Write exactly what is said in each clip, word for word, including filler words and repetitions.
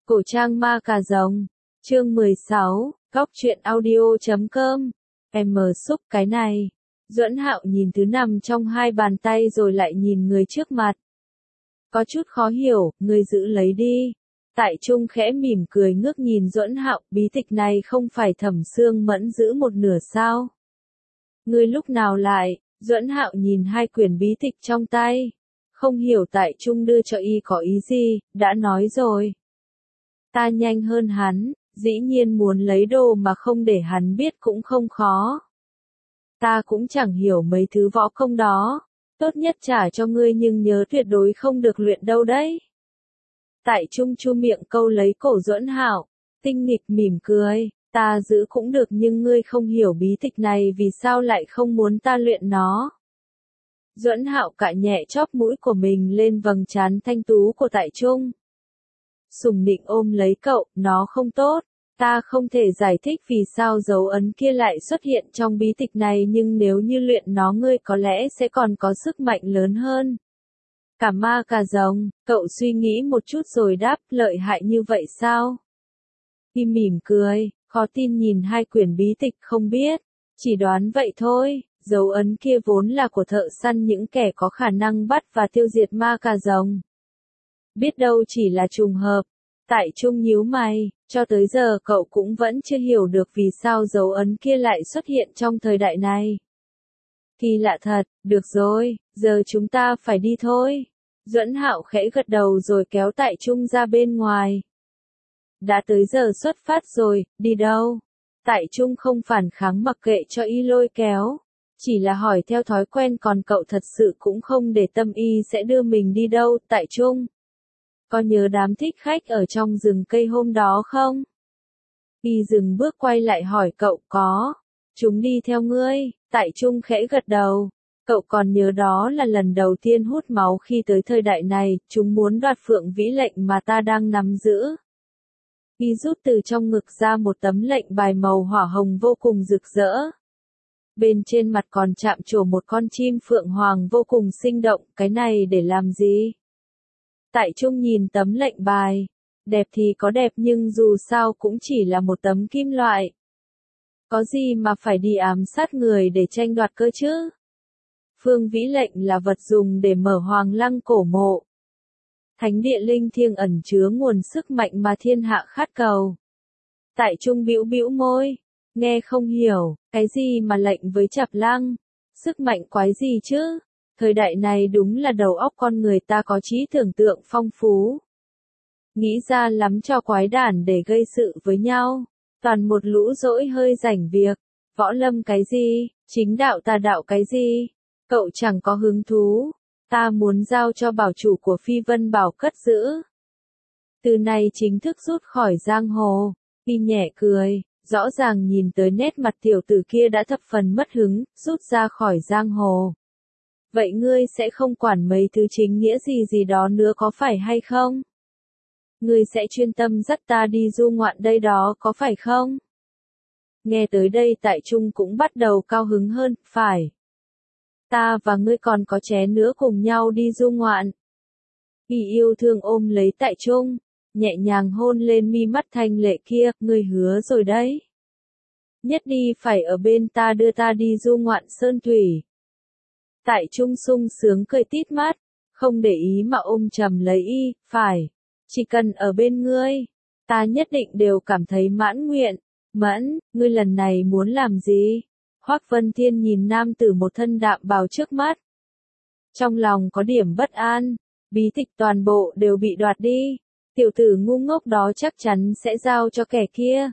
Cổ trang ma cà rồng, chương mười sáu, góc truyện audio chấm com. Em mờ xúc cái này. Duẫn Hạo nhìn thứ nằm trong hai bàn tay rồi lại nhìn người trước mặt. Có chút khó hiểu, người giữ lấy đi. Tại Trung khẽ mỉm cười ngước nhìn Duẫn Hạo, bí tịch này không phải Thẩm Sương Mẫn giữ một nửa sao? Ngươi lúc nào lại? Duẫn Hạo nhìn hai quyển bí tịch trong tay. Không hiểu Tại Trung đưa cho y có ý gì, đã nói rồi. Ta nhanh hơn hắn, dĩ nhiên muốn lấy đồ mà không để hắn biết cũng không khó. Ta cũng chẳng hiểu mấy thứ võ công đó, tốt nhất trả cho ngươi nhưng nhớ tuyệt đối không được luyện đâu đấy. Tại Trung chu miệng câu lấy cổ Duẫn Hạo, tinh nghịch mỉm cười, ta giữ cũng được nhưng ngươi không hiểu bí tịch này vì sao lại không muốn ta luyện nó. Duẫn Hạo cạy nhẹ chóp mũi của mình lên vầng trán thanh tú của Tại Trung. Sùng nịnh ôm lấy cậu, nó không tốt. Ta không thể giải thích vì sao dấu ấn kia lại xuất hiện trong bí tịch này nhưng nếu như luyện nó ngươi có lẽ sẽ còn có sức mạnh lớn hơn. Cả ma cả rồng, cậu suy nghĩ một chút rồi đáp, lợi hại như vậy sao? Y mỉm cười, khó tin nhìn hai quyển bí tịch không biết, chỉ đoán vậy thôi, dấu ấn kia vốn là của thợ săn những kẻ có khả năng bắt và tiêu diệt ma cà rồng. Biết đâu chỉ là trùng hợp. Tại Trung nhíu mày, cho tới giờ cậu cũng vẫn chưa hiểu được vì sao dấu ấn kia lại xuất hiện trong thời đại này. Kỳ lạ thật, được rồi, giờ chúng ta phải đi thôi. Duẫn Hạo khẽ gật đầu rồi kéo Tại Trung ra bên ngoài. Đã tới giờ xuất phát rồi, đi đâu? Tại Trung không phản kháng mặc kệ cho y lôi kéo. Chỉ là hỏi theo thói quen còn cậu thật sự cũng không để tâm y sẽ đưa mình đi đâu, Tại Trung. Có nhớ đám thích khách ở trong rừng cây hôm đó không? Y dừng bước quay lại hỏi cậu có. Chúng đi theo ngươi, Tại Trung khẽ gật đầu. Cậu còn nhớ đó là lần đầu tiên hút máu khi tới thời đại này, chúng muốn đoạt Phượng Vĩ lệnh mà ta đang nắm giữ. Y rút từ trong ngực ra một tấm lệnh bài màu hỏa hồng vô cùng rực rỡ. Bên trên mặt còn chạm trổ một con chim phượng hoàng vô cùng sinh động, cái này để làm gì? Tại Trung nhìn tấm lệnh bài, đẹp thì có đẹp nhưng dù sao cũng chỉ là một tấm kim loại. Có gì mà phải đi ám sát người để tranh đoạt cơ chứ? Phương Vĩ lệnh là vật dùng để mở Hoàng Lăng cổ mộ. Thánh địa linh thiêng ẩn chứa nguồn sức mạnh mà thiên hạ khát cầu. Tại Trung bĩu bĩu môi, nghe không hiểu, cái gì mà lệnh với Chạp Lăng? Sức mạnh quái gì chứ? Thời đại này đúng là đầu óc con người ta có trí tưởng tượng phong phú. Nghĩ ra lắm trò quái đản để gây sự với nhau. Toàn một lũ dỗi hơi rảnh việc. Võ lâm cái gì, chính đạo tà đạo cái gì. Cậu chẳng có hứng thú. Ta muốn giao cho bảo chủ của Phi Vân Bảo cất giữ. Từ này chính thức rút khỏi giang hồ. Y nhẹ cười, rõ ràng nhìn tới nét mặt tiểu tử kia đã thập phần mất hứng, rút ra khỏi giang hồ. Vậy ngươi sẽ không quản mấy thứ chính nghĩa gì gì đó nữa có phải hay không? Ngươi sẽ chuyên tâm dắt ta đi du ngoạn đây đó có phải không? Nghe tới đây Tại Trung cũng bắt đầu cao hứng hơn, phải. Ta và ngươi còn có ché nữa cùng nhau đi du ngoạn. Y yêu thương ôm lấy Tại Trung, nhẹ nhàng hôn lên mi mắt thanh lệ kia, ngươi hứa rồi đấy. Nhất đi phải ở bên ta đưa ta đi du ngoạn sơn thủy. Tại Trung sung sướng cười tít mắt, không để ý mà ôm chầm lấy y, phải, chỉ cần ở bên ngươi, ta nhất định đều cảm thấy mãn nguyện. Mẫn, ngươi lần này muốn làm gì? Hoắc Vân Thiên nhìn nam tử một thân đạm bào trước mắt. Trong lòng có điểm bất an, bí tịch toàn bộ đều bị đoạt đi, tiểu tử ngu ngốc đó chắc chắn sẽ giao cho kẻ kia.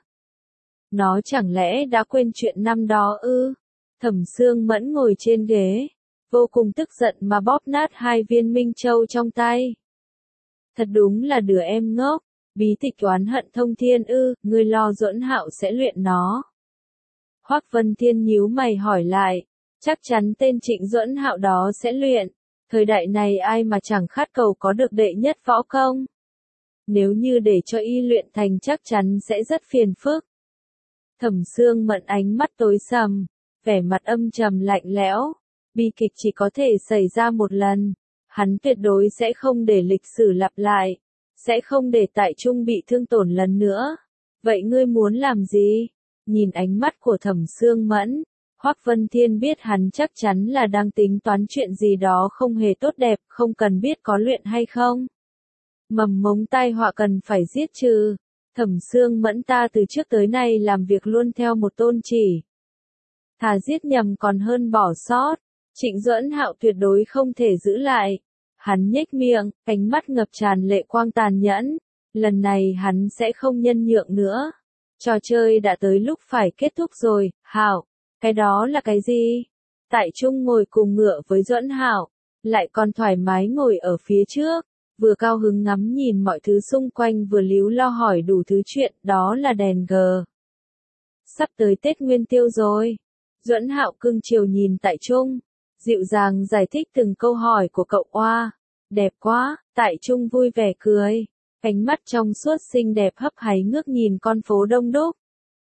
Nó chẳng lẽ đã quên chuyện năm đó ư? Thẩm Sương Mẫn ngồi trên ghế. Vô cùng tức giận mà bóp nát hai viên minh châu trong tay. Thật đúng là đứa em ngốc, bí tịch oán hận thông thiên ư, ngươi lo Duẫn Hạo sẽ luyện nó. Hoắc Vân Thiên nhíu mày hỏi lại, chắc chắn tên Trịnh Duẫn Hạo đó sẽ luyện, thời đại này ai mà chẳng khát cầu có được đệ nhất võ công. Nếu như để cho y luyện thành chắc chắn sẽ rất phiền phức. Thẩm Sương Mẫn ánh mắt tối sầm, vẻ mặt âm trầm lạnh lẽo. Bi kịch chỉ có thể xảy ra một lần, hắn tuyệt đối sẽ không để lịch sử lặp lại. sẽ không để Tại Trung bị thương tổn lần nữa. Vậy ngươi muốn làm gì? Nhìn ánh mắt của Thẩm Sương Mẫn, Hoắc Vân Thiên biết hắn chắc chắn là đang tính toán chuyện gì đó không hề tốt đẹp, không cần biết có luyện hay không. Mầm mống tai họa cần phải giết trừ. Thẩm Sương Mẫn ta từ trước tới nay làm việc luôn theo một tôn chỉ. Thà giết nhầm còn hơn bỏ sót. Trịnh Duẫn Hạo tuyệt đối không thể giữ lại. Hắn nhếch miệng, ánh mắt ngập tràn lệ quang tàn nhẫn. Lần này hắn sẽ không nhân nhượng nữa. Trò chơi đã tới lúc phải kết thúc rồi, Hạo. Cái đó là cái gì? Tại Trung ngồi cùng ngựa với Duẫn Hạo, lại còn thoải mái ngồi ở phía trước, vừa cao hứng ngắm nhìn mọi thứ xung quanh vừa líu lo hỏi đủ thứ chuyện, đó là đèn gờ. Sắp tới Tết Nguyên Tiêu rồi. Duẫn Hạo cưng chiều nhìn Tại Trung, dịu dàng giải thích từng câu hỏi của cậu. Oa, đẹp quá. Tại Trung vui vẻ cười, ánh mắt trong suốt xinh đẹp hấp háy ngước nhìn con phố đông đúc.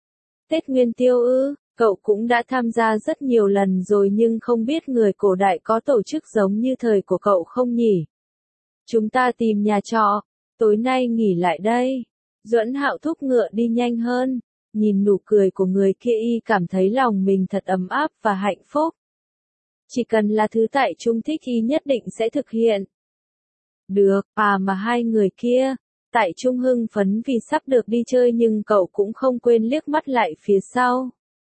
Tết Nguyên Tiêu ư? Cậu cũng đã tham gia rất nhiều lần rồi nhưng không biết người cổ đại có tổ chức giống như thời của cậu không nhỉ? Chúng ta tìm nhà trọ, tối nay nghỉ lại đây. Duẫn Hạo thúc ngựa đi nhanh hơn, nhìn nụ cười của người kia y cảm thấy lòng mình thật ấm áp và hạnh phúc. Chỉ cần là thứ Tại Trung thích y nhất định sẽ thực hiện. Được, à mà hai người kia, Tại Trung hưng phấn vì sắp được đi chơi nhưng cậu cũng không quên liếc mắt lại phía sau.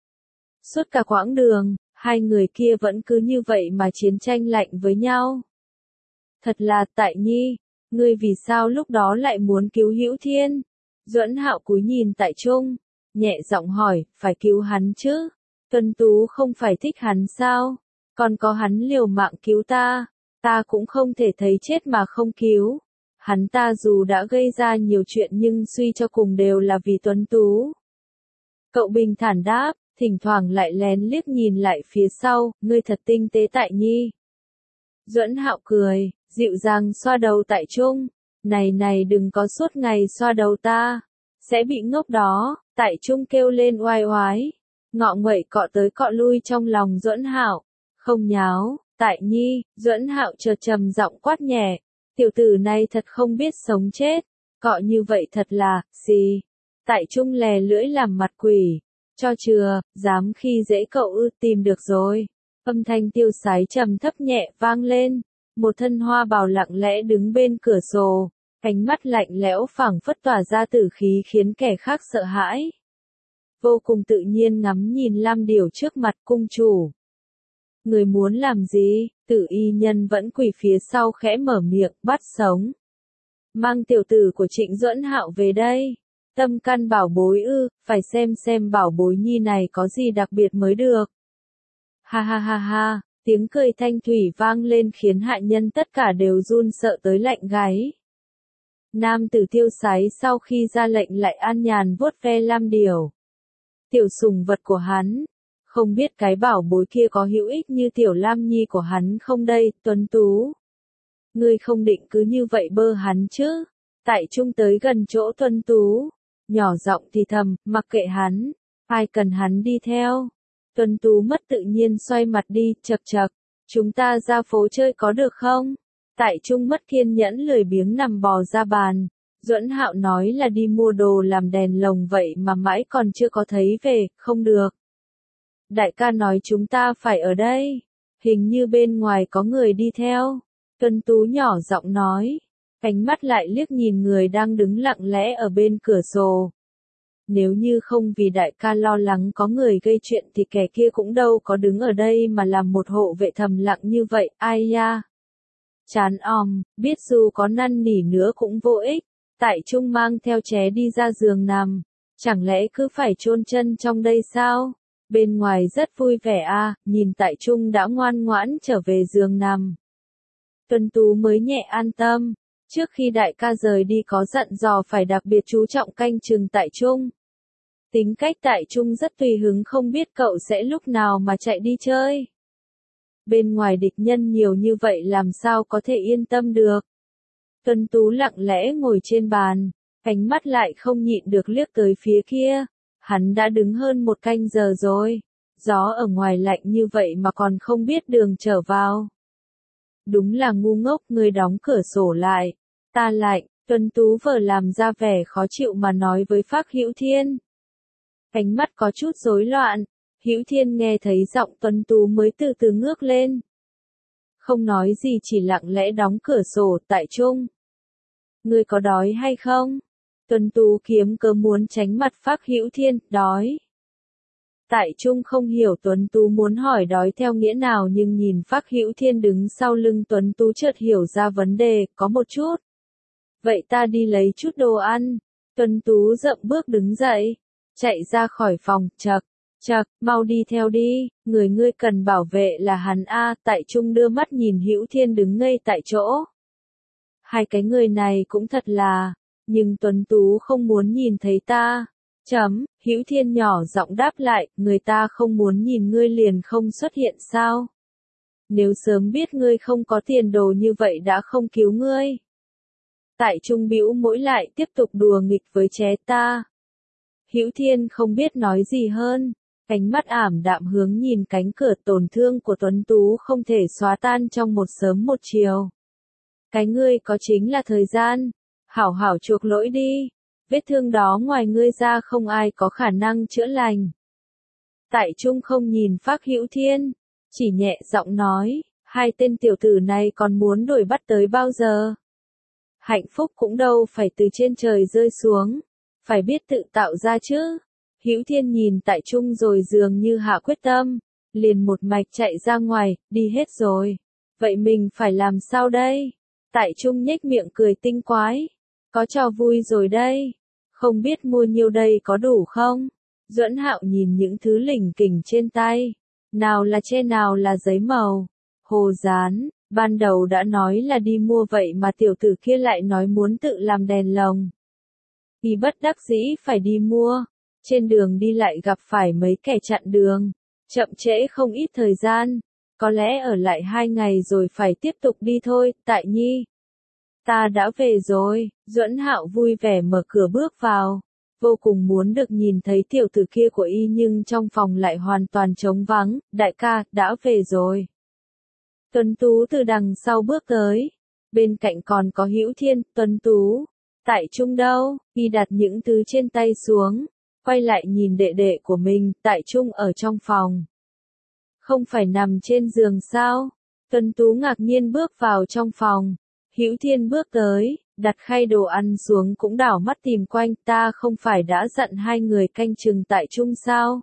Suốt cả quãng đường, hai người kia vẫn cứ như vậy mà chiến tranh lạnh với nhau. Thật là Tại Nhi, ngươi vì sao lúc đó lại muốn cứu Hữu Thiên? Duẫn Hạo cúi nhìn Tại Trung, nhẹ giọng hỏi, phải cứu hắn chứ? Tuân Tú không phải thích hắn sao? Còn có hắn liều mạng cứu ta, ta cũng không thể thấy chết mà không cứu. Hắn ta dù đã gây ra nhiều chuyện nhưng suy cho cùng đều là vì Tuấn Tú. Cậu bình thản đáp, thỉnh thoảng lại lén liếc nhìn lại phía sau, ngươi thật tinh tế Tại Nhi. Duẫn Hạo cười, dịu dàng xoa đầu Tại Trung, này này đừng có suốt ngày xoa đầu ta, sẽ bị ngốc đó. Tại Trung kêu lên oai oái, ngọ nguậy cọ tới cọ lui trong lòng Duẫn Hạo, không nháo. Tại Nhi, Duẫn Hạo chợt trầm giọng quát nhẹ, tiểu tử này thật không biết sống chết, cọ như vậy thật là, gì? Tại Trung lè lưỡi làm mặt quỷ, cho chừa, dám khi dễ cậu ư, tìm được rồi. Âm thanh tiêu sái trầm thấp nhẹ vang lên, một thân hoa bào lặng lẽ đứng bên cửa sổ, ánh mắt lạnh lẽo phảng phất tỏa ra tử khí khiến kẻ khác sợ hãi. Vô cùng tự nhiên ngắm nhìn Lam Điểu trước mặt cung chủ. Người muốn làm gì? Tử y nhân vẫn quỳ phía sau khẽ mở miệng, bắt sống. Mang tiểu tử của Trịnh Duẫn Hạo về đây. Tâm căn bảo bối ư, phải xem xem bảo bối nhi này có gì đặc biệt mới được. Ha ha ha ha, tiếng cười thanh thủy vang lên khiến hạ nhân tất cả đều run sợ tới lạnh gáy. Nam tử tiêu sái sau khi ra lệnh lại an nhàn vuốt ve Lam Điểu. Tiểu sùng vật của hắn. Không biết cái bảo bối kia có hữu ích như tiểu Lam Nhi của hắn không đây, Tuấn Tú. Ngươi không định cứ như vậy bơ hắn chứ? Tại Trung tới gần chỗ Tuấn Tú, nhỏ giọng thì thầm, mặc kệ hắn, ai cần hắn đi theo. Tuấn Tú mất tự nhiên xoay mặt đi, chậc chậc, chúng ta ra phố chơi có được không? Tại Trung mất kiên nhẫn lười biếng nằm bò ra bàn. Duẫn Hạo nói là đi mua đồ làm đèn lồng vậy mà mãi còn chưa có thấy về, không được. Đại ca nói chúng ta phải ở đây, hình như bên ngoài có người đi theo. Tuấn Tú nhỏ giọng nói, ánh mắt lại liếc nhìn người đang đứng lặng lẽ ở bên cửa sổ. Nếu như không vì đại ca lo lắng có người gây chuyện thì kẻ kia cũng đâu có đứng ở đây mà làm một hộ vệ thầm lặng như vậy, ai ya. Chán òm, biết dù có năn nỉ nữa cũng vô ích. Tại Trung mang theo ché đi ra giường nằm, chẳng lẽ cứ phải chôn chân trong đây sao? Bên ngoài rất vui vẻ à, nhìn Tại Trung đã ngoan ngoãn trở về giường nằm. Tuấn Tú mới nhẹ an tâm, trước khi đại ca rời đi có dặn dò phải đặc biệt chú trọng canh chừng Tại Trung. Tính cách Tại Trung rất tùy hứng, không biết cậu sẽ lúc nào mà chạy đi chơi. Bên ngoài địch nhân nhiều như vậy làm sao có thể yên tâm được. Tuấn Tú lặng lẽ ngồi trên bàn, ánh mắt lại không nhịn được liếc tới phía kia. Hắn đã đứng hơn một canh giờ rồi, gió ở ngoài lạnh như vậy mà còn không biết đường trở vào. Đúng là ngu ngốc, ngươi đóng cửa sổ lại, ta lạnh, Tuấn Tú vờ làm ra vẻ khó chịu mà nói với Phác Hữu Thiên. Ánh mắt có chút rối loạn, Hữu Thiên nghe thấy giọng Tuấn Tú mới từ từ ngước lên. Không nói gì chỉ lặng lẽ đóng cửa sổ. Tại Trung, ngươi có đói hay không? Tuấn Tú kiếm cớ muốn tránh mặt Phác Hữu Thiên. Đói. Tại Trung không hiểu Tuấn Tú muốn hỏi đói theo nghĩa nào, nhưng nhìn Phác Hữu Thiên đứng sau lưng Tuấn Tú chợt hiểu ra vấn đề, có một chút. Vậy ta đi lấy chút đồ ăn. Tuấn Tú dậm bước đứng dậy, chạy ra khỏi phòng. Chậc, chậc, mau đi theo đi, người ngươi cần bảo vệ là hắn a. Tại Trung đưa mắt nhìn Hữu Thiên đứng ngây tại chỗ. Hai cái người này cũng thật là, nhưng Tuấn Tú không muốn nhìn thấy ta. Chấm, Hữu Thiên nhỏ giọng đáp lại, người ta không muốn nhìn ngươi liền không xuất hiện sao? Nếu sớm biết ngươi không có tiền đồ như vậy đã không cứu ngươi. Tại Trung bĩu môi lại tiếp tục đùa nghịch với ché ta. Hữu Thiên không biết nói gì hơn, ánh mắt ảm đạm hướng nhìn cánh cửa. Tổn thương của Tuấn Tú không thể xóa tan trong một sớm một chiều. Cái ngươi có chính là thời gian, hảo hảo chuộc lỗi đi. Vết thương đó ngoài ngươi ra không ai có khả năng chữa lành. Tại Trung không nhìn Phác Hữu Thiên, chỉ nhẹ giọng nói, hai tên tiểu tử này còn muốn đuổi bắt tới bao giờ? Hạnh phúc cũng đâu phải từ trên trời rơi xuống, phải biết tự tạo ra chứ. Hữu Thiên nhìn Tại Trung rồi dường như hạ quyết tâm, liền một mạch chạy ra ngoài. Đi hết rồi, vậy mình phải làm sao đây? Tại Trung nhếch miệng cười tinh quái. Có trò vui rồi đây, không biết mua nhiêu đây có đủ không? Duẫn Hạo nhìn những thứ lỉnh kỉnh trên tay, nào là tre nào là giấy màu, hồ dán, ban đầu đã nói là đi mua vậy mà tiểu tử kia lại nói muốn tự làm đèn lồng. Y bất đắc dĩ phải đi mua, trên đường đi lại gặp phải mấy kẻ chặn đường, chậm trễ không ít thời gian, có lẽ ở lại hai ngày rồi phải tiếp tục đi thôi. Tại Nhi, ta đã về rồi. Duẫn Hạo vui vẻ mở cửa bước vào, vô cùng muốn được nhìn thấy tiểu tử kia của y, nhưng trong phòng lại hoàn toàn trống vắng. Đại ca, đã về rồi. Tuấn Tú từ đằng sau bước tới, bên cạnh còn có Hữu Thiên. Tuấn Tú, Tại Trung đâu? Y đặt những thứ trên tay xuống, quay lại nhìn đệ đệ của mình. Tại Trung ở trong phòng. Không phải nằm trên giường sao? Tuấn Tú ngạc nhiên bước vào trong phòng. Hữu Thiên bước tới, đặt khay đồ ăn xuống cũng đảo mắt tìm quanh. Ta không phải đã dặn hai người canh chừng Tại Trung sao?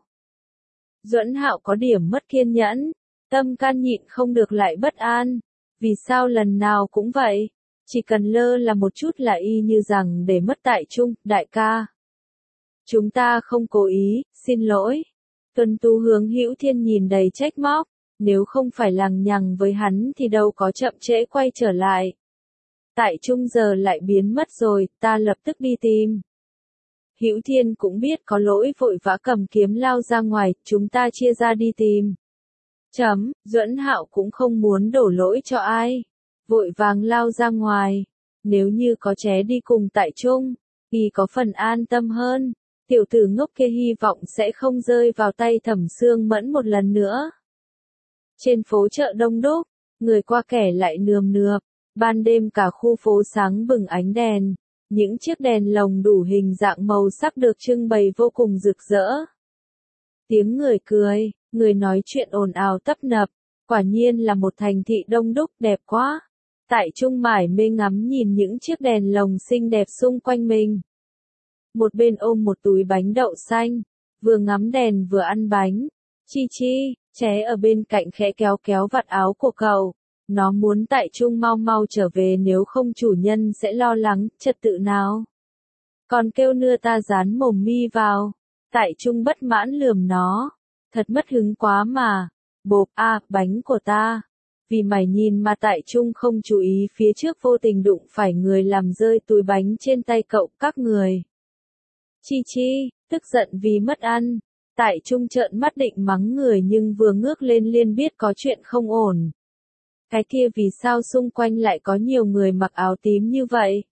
Duẫn Hạo có điểm mất kiên nhẫn, tâm can nhịn không được lại bất an. Vì sao lần nào cũng vậy? Chỉ cần lơ là một chút là y như rằng để mất Tại Trung. Đại ca, chúng ta không cố ý, xin lỗi. Tuấn Tú hướng Hữu Thiên nhìn đầy trách móc, nếu không phải lằng nhằng với hắn thì đâu có chậm trễ quay trở lại. Tại Trung giờ lại biến mất rồi, ta lập tức đi tìm. Hữu Thiên cũng biết có lỗi, vội vã cầm kiếm lao ra ngoài. Chúng ta chia ra đi tìm. Chấm, Duẫn Hạo cũng không muốn đổ lỗi cho ai, vội vàng lao ra ngoài. Nếu như có ché đi cùng Tại Trung, y có phần an tâm hơn. Tiểu tử ngốc kia hy vọng sẽ không rơi vào tay Thẩm Sương Mẫn một lần nữa. Trên phố chợ đông đúc, người qua kẻ lại nườm nượp. Ban đêm cả khu phố sáng bừng ánh đèn, những chiếc đèn lồng đủ hình dạng màu sắc được trưng bày vô cùng rực rỡ. Tiếng người cười, người nói chuyện ồn ào tấp nập, quả nhiên là một thành thị đông đúc đẹp quá. Tại Trung mải mê ngắm nhìn những chiếc đèn lồng xinh đẹp xung quanh mình. Một bên ôm một túi bánh đậu xanh, vừa ngắm đèn vừa ăn bánh. Chi Chi, ché ở bên cạnh khẽ kéo kéo vạt áo của cậu. Nó muốn Tại Trung mau mau trở về, nếu không chủ nhân sẽ lo lắng. Trật tự nào? Còn kêu nưa ta dán mồm mi vào. Tại Trung bất mãn lườm nó. Thật mất hứng quá mà. Bộp, a, à, bánh của ta. Vì mày nhìn mà Tại Trung không chú ý phía trước vô tình đụng phải người làm rơi túi bánh trên tay cậu. Các người. Chi Chi, tức giận vì mất ăn. Tại Trung trợn mắt định mắng người nhưng vừa ngước lên liền biết có chuyện không ổn. Cái kia vì sao xung quanh lại có nhiều người mặc áo tím như vậy?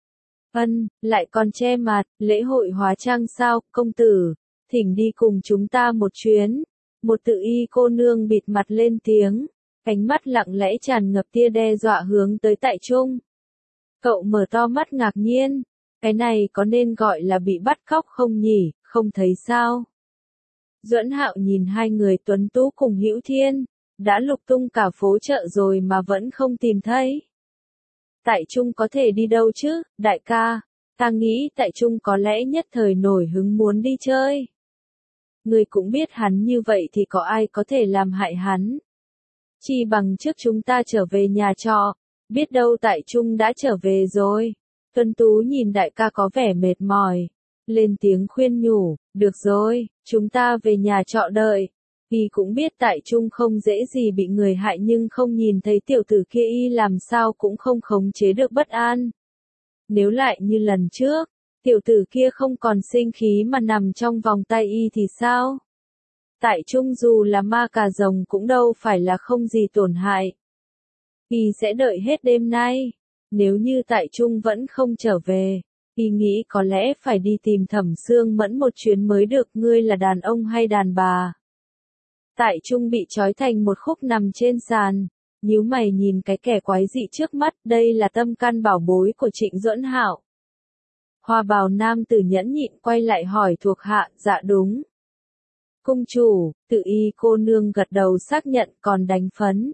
Ân, lại còn che mặt, lễ hội hóa trang sao? Công tử, thỉnh đi cùng chúng ta một chuyến. Một tự y cô nương bịt mặt lên tiếng, ánh mắt lặng lẽ tràn ngập tia đe dọa hướng tới Tại Trung. Cậu mở to mắt ngạc nhiên, cái này có nên gọi là bị bắt cóc không nhỉ, không thấy sao? Duẫn Hạo nhìn hai người tuấn tú cùng Hữu Thiên, đã lục tung cả phố chợ rồi mà vẫn không tìm thấy. Tại Trung có thể đi đâu chứ, đại ca? Ta nghĩ Tại Trung có lẽ nhất thời nổi hứng muốn đi chơi. Người cũng biết hắn như vậy thì có ai có thể làm hại hắn. Chi bằng trước chúng ta trở về nhà trọ, biết đâu Tại Trung đã trở về rồi. Tuấn Tú nhìn đại ca có vẻ mệt mỏi, lên tiếng khuyên nhủ, được rồi, chúng ta về nhà trọ đợi. Y cũng biết Tại Trung không dễ gì bị người hại nhưng không nhìn thấy tiểu tử kia y làm sao cũng không khống chế được bất an. Nếu lại như lần trước, tiểu tử kia không còn sinh khí mà nằm trong vòng tay y thì sao? Tại Trung dù là ma cà rồng cũng đâu phải là không gì tổn hại. Y sẽ đợi hết đêm nay. Nếu như Tại Trung vẫn không trở về, y nghĩ có lẽ phải đi tìm Thẩm Sương Mẫn một chuyến mới được. Ngươi là đàn ông hay đàn bà? Tại Trung bị trói thành một khúc nằm trên sàn, nhíu mày nhìn cái kẻ quái dị trước mắt. Đây là tâm can bảo bối của Trịnh Duẫn Hạo. Hoa bào nam tử nhẫn nhịn quay lại hỏi thuộc hạ, dạ đúng. Cung chủ, tự y cô nương gật đầu xác nhận, còn đánh phấn.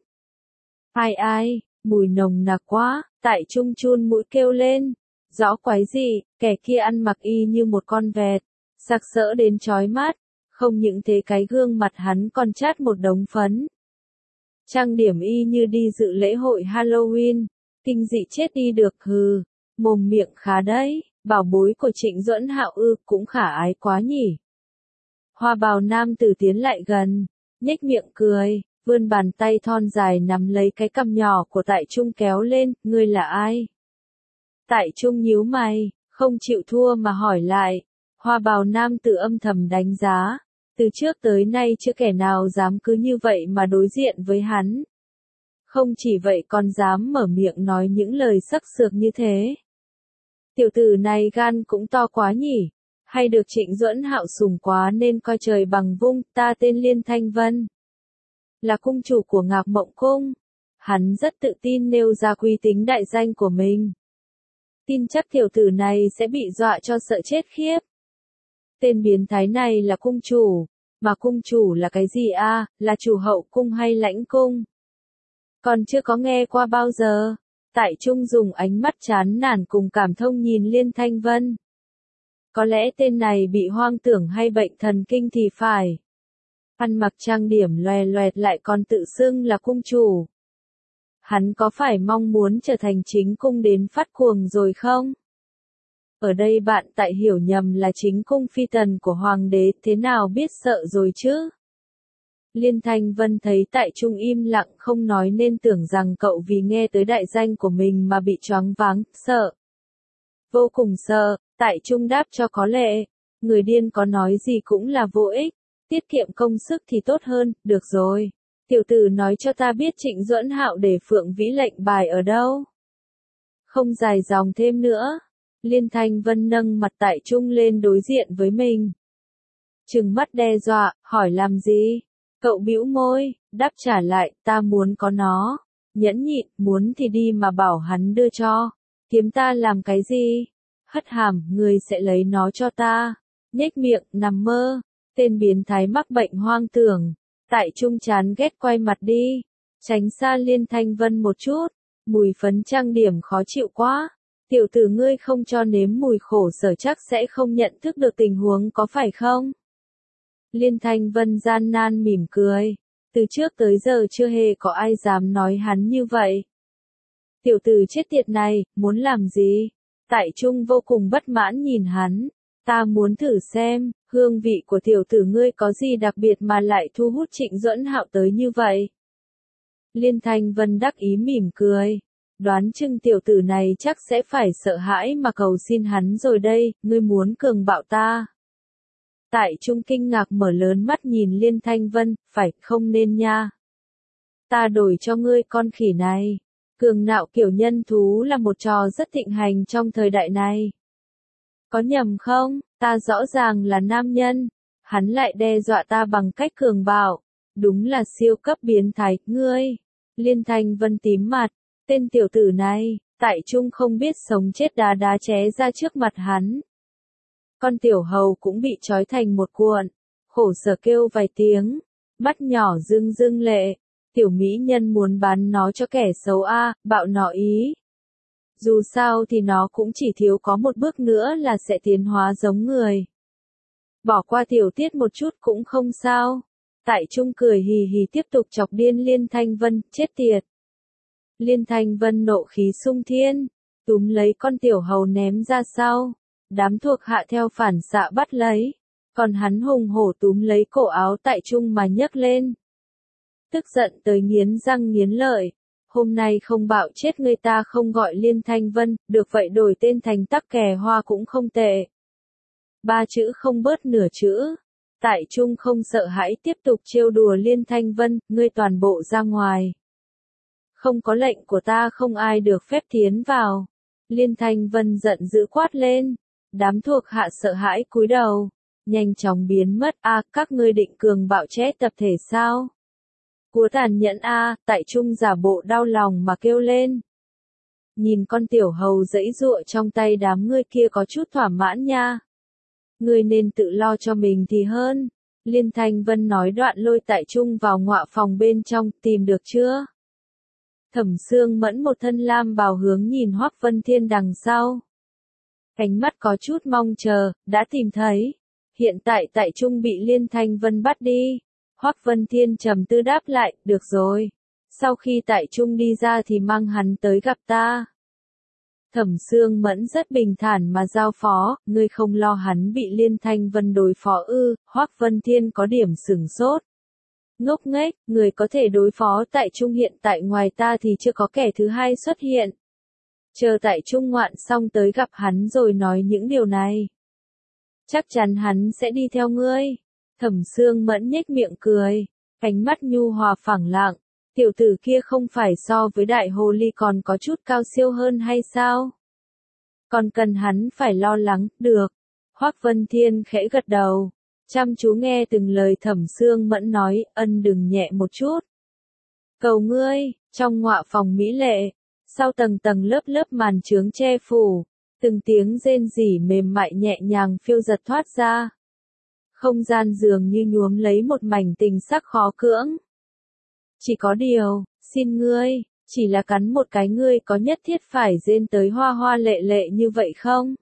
Ai ai, mùi nồng nặc quá. Tại Trung chun mũi kêu lên, rõ quái gì, kẻ kia ăn mặc y như một con vẹt, sặc sỡ đến chói mắt, không những thế cái gương mặt hắn còn chát một đống phấn. Trang điểm y như đi dự lễ hội Halloween, kinh dị chết đi được. Hừ, mồm miệng khá đấy, bảo bối của Trịnh Duẫn Hạo ư, cũng khả ái quá nhỉ. Hoa bào nam tử tiến lại gần, nhếch miệng cười, vươn bàn tay thon dài nắm lấy cái cằm nhỏ của Tại Trung kéo lên, ngươi là ai? Tại Trung nhíu mày, không chịu thua mà hỏi lại. Hoa bào nam tử âm thầm đánh giá, từ trước tới nay chưa kẻ nào dám cứ như vậy mà đối diện với hắn. Không chỉ vậy còn dám mở miệng nói những lời sắc sược như thế. Tiểu tử này gan cũng to quá nhỉ, hay được Trịnh Duẫn Hạo sủng quá nên coi trời bằng vung. Ta tên Liên Thanh Vân, là cung chủ của Ngạc Mộng Cung. Hắn rất tự tin nêu ra uy tín đại danh của mình. Tin chắc tiểu tử này sẽ bị dọa cho sợ chết khiếp. Tên biến thái này là cung chủ, mà cung chủ là cái gì a? À, là chủ hậu cung hay lãnh cung? Còn chưa có nghe qua bao giờ. Tại Trung dùng ánh mắt chán nản cùng cảm thông nhìn Liên Thanh Vân. Có lẽ tên này bị hoang tưởng hay bệnh thần kinh thì phải. Ăn mặc trang điểm loè loẹt lại còn tự xưng là cung chủ. Hắn có phải mong muốn trở thành chính cung đến phát cuồng rồi không? Ở đây bạn Tại hiểu nhầm là chính cung phi tần của hoàng đế, thế nào biết sợ rồi chứ? Liên Thanh Vân thấy Tại Trung im lặng không nói nên tưởng rằng cậu vì nghe tới đại danh của mình mà bị choáng váng, sợ. Vô cùng sợ. Tại Trung đáp cho có lệ, người điên có nói gì cũng là vô ích, tiết kiệm công sức thì tốt hơn. Được rồi, tiểu tử nói cho ta biết Trịnh Duẫn Hạo để Phượng Vĩ lệnh bài ở đâu. Không dài dòng thêm nữa, Liên Thanh Vân nâng mặt Tại Trung lên đối diện với mình. Trừng mắt đe dọa, hỏi làm gì? Cậu bĩu môi, đáp trả lại, ta muốn có nó. Nhẫn nhịn, muốn thì đi mà bảo hắn đưa cho. Kiếm ta làm cái gì? Hất hàm, người sẽ lấy nó cho ta. Nhếch miệng, nằm mơ. Tên biến thái mắc bệnh hoang tưởng. Tại Trung chán ghét quay mặt đi. Tránh xa Liên Thanh Vân một chút. Mùi phấn trang điểm khó chịu quá. Tiểu tử ngươi không cho nếm mùi khổ sở chắc sẽ không nhận thức được tình huống có phải không? Liên Thanh Vân gian nan mỉm cười. Từ trước tới giờ chưa hề có ai dám nói hắn như vậy. Tiểu tử chết tiệt này, muốn làm gì? Tại Trung vô cùng bất mãn nhìn hắn. Ta muốn thử xem, hương vị của tiểu tử ngươi có gì đặc biệt mà lại thu hút Trịnh Duẫn Hạo tới như vậy. Liên Thanh Vân đắc ý mỉm cười. Đoán chừng tiểu tử này chắc sẽ phải sợ hãi mà cầu xin hắn rồi đây, ngươi muốn cường bạo ta. Tại Trung kinh ngạc mở lớn mắt nhìn Liên Thanh Vân, phải, không nên nha. Ta đổi cho ngươi con khỉ này. Cường nạo kiểu nhân thú là một trò rất thịnh hành trong thời đại này. Có nhầm không? Ta rõ ràng là nam nhân. Hắn lại đe dọa ta bằng cách cường bạo. Đúng là siêu cấp biến thái, ngươi. Liên Thanh Vân tím mặt. Tên tiểu tử này, Tại Trung không biết sống chết đá đá ché ra trước mặt hắn. Con tiểu hầu cũng bị trói thành một cuộn, khổ sở kêu vài tiếng, mắt nhỏ rưng rưng lệ. Tiểu mỹ nhân muốn bán nó cho kẻ xấu a, bạo nó ý. Dù sao thì nó cũng chỉ thiếu có một bước nữa là sẽ tiến hóa giống người. Bỏ qua tiểu tiết một chút cũng không sao. Tại Trung cười hì hì tiếp tục chọc điên Liên Thanh Vân, chết tiệt. Liên Thanh Vân nộ khí sung thiên, túm lấy con tiểu hầu ném ra sau. Đám thuộc hạ theo phản xạ bắt lấy, còn hắn hùng hổ túm lấy cổ áo Tại Trung mà nhấc lên. Tức giận tới nghiến răng nghiến lợi, hôm nay không bạo chết người ta không gọi Liên Thanh Vân, được vậy đổi tên thành Tắc Kè Hoa cũng không tệ. Ba chữ không bớt nửa chữ. Tại Trung không sợ hãi tiếp tục trêu đùa Liên Thanh Vân, ngươi toàn bộ ra ngoài. Không có lệnh của ta không ai được phép tiến vào. Liên Thanh Vân giận dữ quát lên. Đám thuộc hạ sợ hãi cúi đầu. Nhanh chóng biến mất a à, các ngươi định cường bạo chết tập thể sao? Cúa tàn nhẫn a à, Tại Trung giả bộ đau lòng mà kêu lên. Nhìn con tiểu hầu dãy dụa trong tay đám ngươi kia có chút thỏa mãn nha. Ngươi nên tự lo cho mình thì hơn. Liên Thanh Vân nói đoạn lôi Tại Trung vào ngọa phòng bên trong, tìm được chưa? Thẩm Sương Mẫn một thân lam bào hướng nhìn Hoắc Vân Thiên đằng sau. Ánh mắt có chút mong chờ, đã tìm thấy. Hiện tại Tại Trung bị Liên Thanh Vân bắt đi. Hoắc Vân Thiên trầm tư đáp lại, được rồi. Sau khi Tại Trung đi ra thì mang hắn tới gặp ta. Thẩm Sương Mẫn rất bình thản mà giao phó, ngươi không lo hắn bị Liên Thanh Vân đối phó ư, Hoắc Vân Thiên có điểm sửng sốt. Ngốc nghếch, người có thể đối phó Tại Trung hiện tại ngoài ta thì chưa có kẻ thứ hai xuất hiện. Chờ Tại Trung ngoạn xong tới gặp hắn rồi nói những điều này. Chắc chắn hắn sẽ đi theo ngươi. Thẩm Sương Mẫn nhếch miệng cười, ánh mắt nhu hòa phẳng lặng. Tiểu tử kia không phải so với đại hồ ly còn có chút cao siêu hơn hay sao? Còn cần hắn phải lo lắng, được. Hoắc Vân Thiên khẽ gật đầu, chăm chú nghe từng lời Thẩm Sương Mẫn nói, ân đừng nhẹ một chút. Cầu ngươi, trong ngọa phòng mỹ lệ, sau tầng tầng lớp lớp màn chướng che phủ, từng tiếng rên rỉ mềm mại nhẹ nhàng phiêu giật thoát ra. Không gian dường như nhuốm lấy một mảnh tình sắc khó cưỡng. Chỉ có điều, xin ngươi, chỉ là cắn một cái ngươi có nhất thiết phải rên tới hoa hoa lệ lệ như vậy không?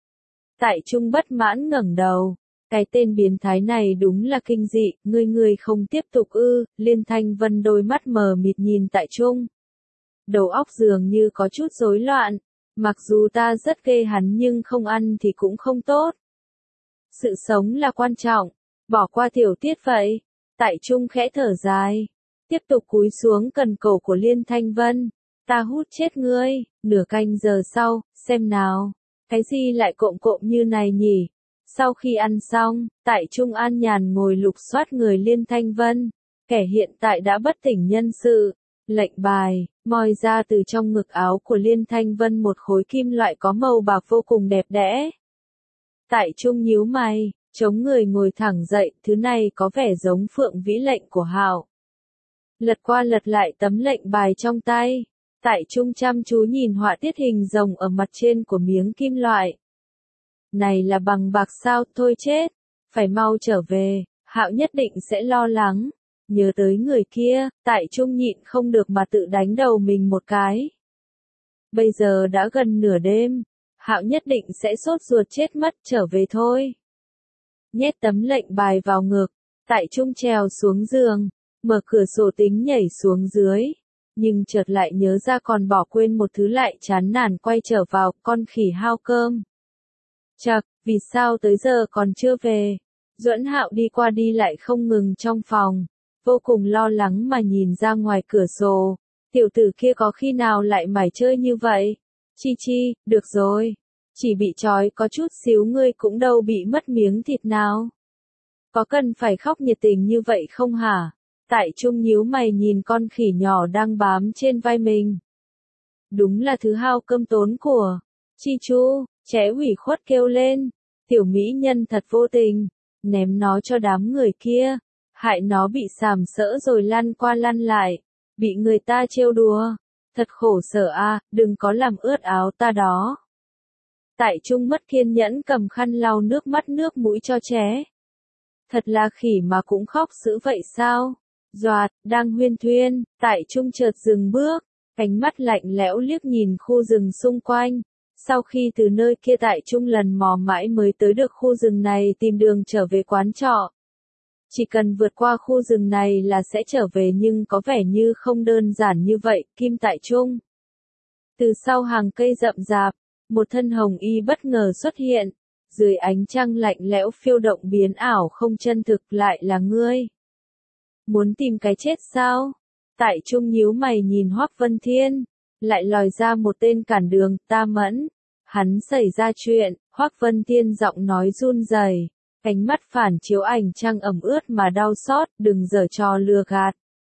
Tại Trung bất mãn ngẩng đầu, cái tên biến thái này đúng là kinh dị, ngươi ngươi không tiếp tục ư, Liên Thanh Vân đôi mắt mờ mịt nhìn Tại Trung. Đầu óc dường như có chút rối loạn, mặc dù ta rất ghê hắn nhưng không ăn thì cũng không tốt. Sự sống là quan trọng, bỏ qua tiểu tiết vậy. Tại Trung khẽ thở dài. Tiếp tục cúi xuống cần cổ của Liên Thanh Vân. Ta hút chết ngươi, nửa canh giờ sau, xem nào. Cái gì lại cộm cộm như này nhỉ? Sau khi ăn xong, Tại Trung an nhàn ngồi lục soát người Liên Thanh Vân. Kẻ hiện tại đã bất tỉnh nhân sự. Lệnh bài, moi ra từ trong ngực áo của Liên Thanh Vân một khối kim loại có màu bạc vô cùng đẹp đẽ. Tại Trung nhíu mày, chống người ngồi thẳng dậy, thứ này có vẻ giống phượng vĩ lệnh của Hạo. Lật qua lật lại tấm lệnh bài trong tay, Tại Trung chăm chú nhìn họa tiết hình rồng ở mặt trên của miếng kim loại. Này là bằng bạc sao, thôi chết, phải mau trở về, Hạo nhất định sẽ lo lắng. Nhớ tới người kia, Tại Trung nhịn không được mà tự đánh đầu mình một cái. Bây giờ đã gần nửa đêm, Hạo nhất định sẽ sốt ruột chết mất, trở về thôi. Nhét tấm lệnh bài vào ngực, Tại Trung trèo xuống giường, mở cửa sổ tính nhảy xuống dưới, nhưng chợt lại nhớ ra còn bỏ quên một thứ lại chán nản quay trở vào, con khỉ hao cơm. Chậc, vì sao tới giờ còn chưa về? Duẫn Hạo đi qua đi lại không ngừng trong phòng, vô cùng lo lắng mà nhìn ra ngoài cửa sổ. Tiểu tử kia có khi nào lại mải chơi như vậy? Chi chi, được rồi. Chỉ bị trói có chút xíu ngươi cũng đâu bị mất miếng thịt nào. Có cần phải khóc nhiệt tình như vậy không hả? Tại Trung nhíu mày nhìn con khỉ nhỏ đang bám trên vai mình. Đúng là thứ hao cơm tốn của. Chi chu, trẻ ủy khuất kêu lên. Tiểu mỹ nhân thật vô tình. Ném nó cho đám người kia. Hại nó bị sàm sỡ rồi lăn qua lăn lại. Bị người ta trêu đùa. Thật khổ sở a, đừng có làm ướt áo ta đó. Tại Trung mất kiên nhẫn cầm khăn lau nước mắt nước mũi cho trẻ. Thật là khỉ mà cũng khóc dữ vậy sao? Doạt, đang huyên thuyên, Tại Trung chợt dừng bước, ánh mắt lạnh lẽo liếc nhìn khu rừng xung quanh. Sau khi từ nơi kia Tại Trung lần mò mãi mới tới được khu rừng này tìm đường trở về quán trọ. Chỉ cần vượt qua khu rừng này là sẽ trở về nhưng có vẻ như không đơn giản như vậy, Kim Tại Trung. Từ sau hàng cây rậm rạp, một thân hồng y bất ngờ xuất hiện, dưới ánh trăng lạnh lẽo phiêu động biến ảo không chân thực lại là ngươi. Muốn tìm cái chết sao? Tại Trung nhíu mày nhìn Hoắc Vân Thiên, lại lòi ra một tên cản đường, ta mẫn. Hắn xảy ra chuyện, Hoắc Vân Thiên giọng nói run rẩy, ánh mắt phản chiếu ảnh trăng ẩm ướt mà đau xót, đừng giở trò lừa gạt.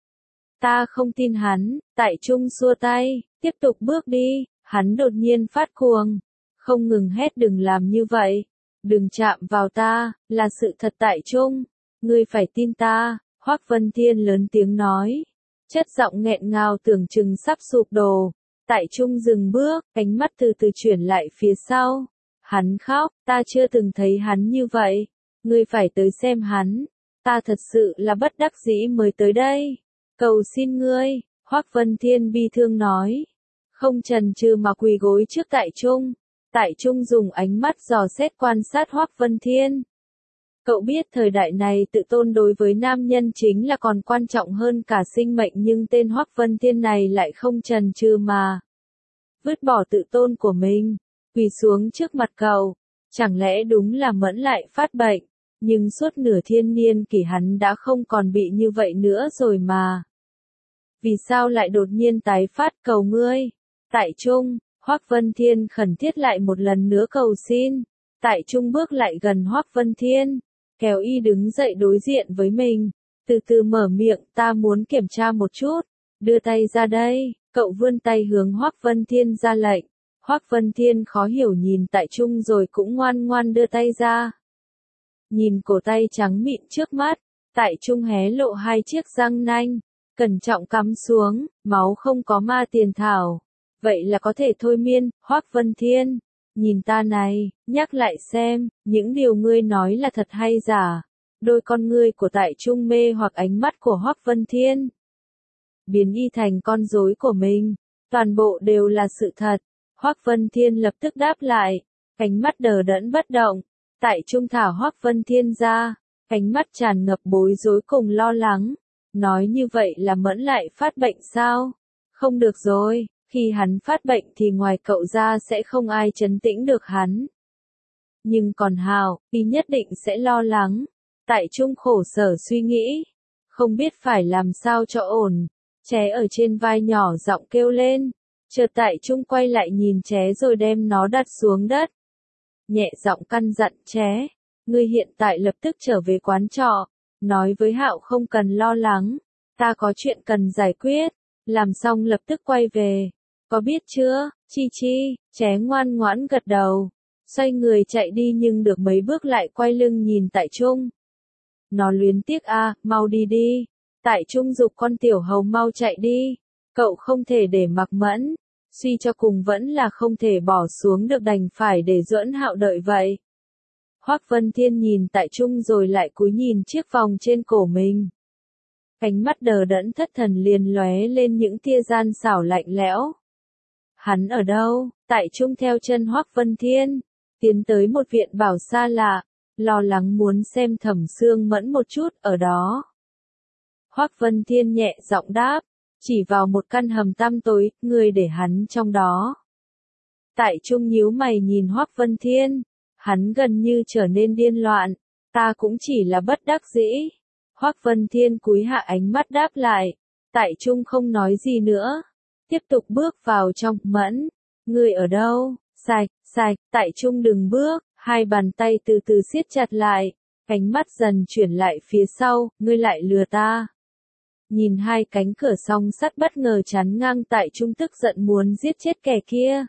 Ta không tin hắn, Tại Trung xua tay, tiếp tục bước đi, hắn đột nhiên phát cuồng, không ngừng hét đừng làm như vậy, đừng chạm vào ta, là sự thật Tại Trung, ngươi phải tin ta, Hoắc Vân Thiên lớn tiếng nói, chất giọng nghẹn ngào tưởng chừng sắp sụp đổ. Tại Trung dừng bước, ánh mắt từ từ chuyển lại phía sau. Hắn khóc, ta chưa từng thấy hắn như vậy. Ngươi phải tới xem hắn. Ta thật sự là bất đắc dĩ mới tới đây. Cầu xin ngươi, Hoắc Vân Thiên bi thương nói. Không chần chừ mà quỳ gối trước Tại Trung. Tại Trung dùng ánh mắt dò xét quan sát Hoắc Vân Thiên. Cậu biết thời đại này tự tôn đối với nam nhân chính là còn quan trọng hơn cả sinh mệnh nhưng tên Hoắc Vân Thiên này lại không chần chừ mà vứt bỏ tự tôn của mình, quỳ xuống trước mặt cậu. Chẳng lẽ đúng là Mẫn lại phát bệnh, nhưng suốt nửa thiên niên kỷ hắn đã không còn bị như vậy nữa rồi mà. Vì sao lại đột nhiên tái phát cầu ngươi? Tại Trung, Hoắc Vân Thiên khẩn thiết lại một lần nữa cầu xin. Tại Trung bước lại gần Hoắc Vân Thiên, kéo y đứng dậy đối diện với mình, từ từ mở miệng, ta muốn kiểm tra một chút, đưa tay ra đây, cậu vươn tay hướng Hoắc Vân Thiên ra lệnh. Hoắc Vân Thiên khó hiểu nhìn Tại Trung rồi cũng ngoan ngoan đưa tay ra. Nhìn cổ tay trắng mịn trước mắt, Tại Trung hé lộ hai chiếc răng nanh, cẩn trọng cắm xuống, máu không có ma tiền thảo. Vậy là có thể thôi miên, Hoắc Vân Thiên. Nhìn ta này, nhắc lại xem, những điều ngươi nói là thật hay giả. Đôi con ngươi của Tại Trung mê hoặc ánh mắt của Hoắc Vân Thiên. Biến y thành con rối của mình, toàn bộ đều là sự thật. Hoắc Vân Thiên lập tức đáp lại, ánh mắt đờ đẫn bất động. Tại Trung thả Hoắc Vân Thiên ra, ánh mắt tràn ngập bối rối cùng lo lắng. Nói như vậy là Mẫn lại phát bệnh sao? Không được rồi. Khi hắn phát bệnh thì ngoài cậu ra sẽ không ai trấn tĩnh được hắn. Nhưng còn Hào, y nhất định sẽ lo lắng. Tại Trung khổ sở suy nghĩ. Không biết phải làm sao cho ổn. Ché ở trên vai nhỏ giọng kêu lên. Chợt Tại Trung quay lại nhìn Ché rồi đem nó đặt xuống đất. Nhẹ giọng căn dặn Ché. Ngươi hiện tại lập tức trở về quán trọ. Nói với Hạo không cần lo lắng. Ta có chuyện cần giải quyết. Làm xong lập tức quay về. Có biết chưa, Chi Chi? Ché ngoan ngoãn gật đầu. Xoay người chạy đi nhưng được mấy bước lại quay lưng nhìn Tại Trung. Nó luyến tiếc a, à, mau đi đi. Tại Trung giục con tiểu hầu mau chạy đi. Cậu không thể để mặc Mẫn. Suy cho cùng vẫn là không thể bỏ xuống được đành phải để Duẫn Hạo đợi vậy. Hoắc Vân Thiên nhìn Tại Trung rồi lại cúi nhìn chiếc vòng trên cổ mình. Ánh mắt đờ đẫn thất thần liền lóe lên những tia gian xảo lạnh lẽo. Hắn ở đâu? Tại Trung theo chân Hoắc Vân Thiên, tiến tới một viện bảo xa lạ, lo lắng muốn xem Thẩm Sương Mẫn một chút ở đó. Hoắc Vân Thiên nhẹ giọng đáp, chỉ vào một căn hầm tăm tối, ngươi để hắn trong đó. Tại Trung nhíu mày nhìn Hoắc Vân Thiên, hắn gần như trở nên điên loạn, ta cũng chỉ là bất đắc dĩ. Hoắc Vân Thiên cúi hạ ánh mắt đáp lại, Tại Trung không nói gì nữa. Tiếp tục bước vào trong, Mẫn, ngươi ở đâu? Sạch, sạch, Tại Trung đừng bước, hai bàn tay từ từ siết chặt lại, ánh mắt dần chuyển lại phía sau, ngươi lại lừa ta. Nhìn hai cánh cửa song sắt bất ngờ chắn ngang, Tại Trung tức giận muốn giết chết kẻ kia.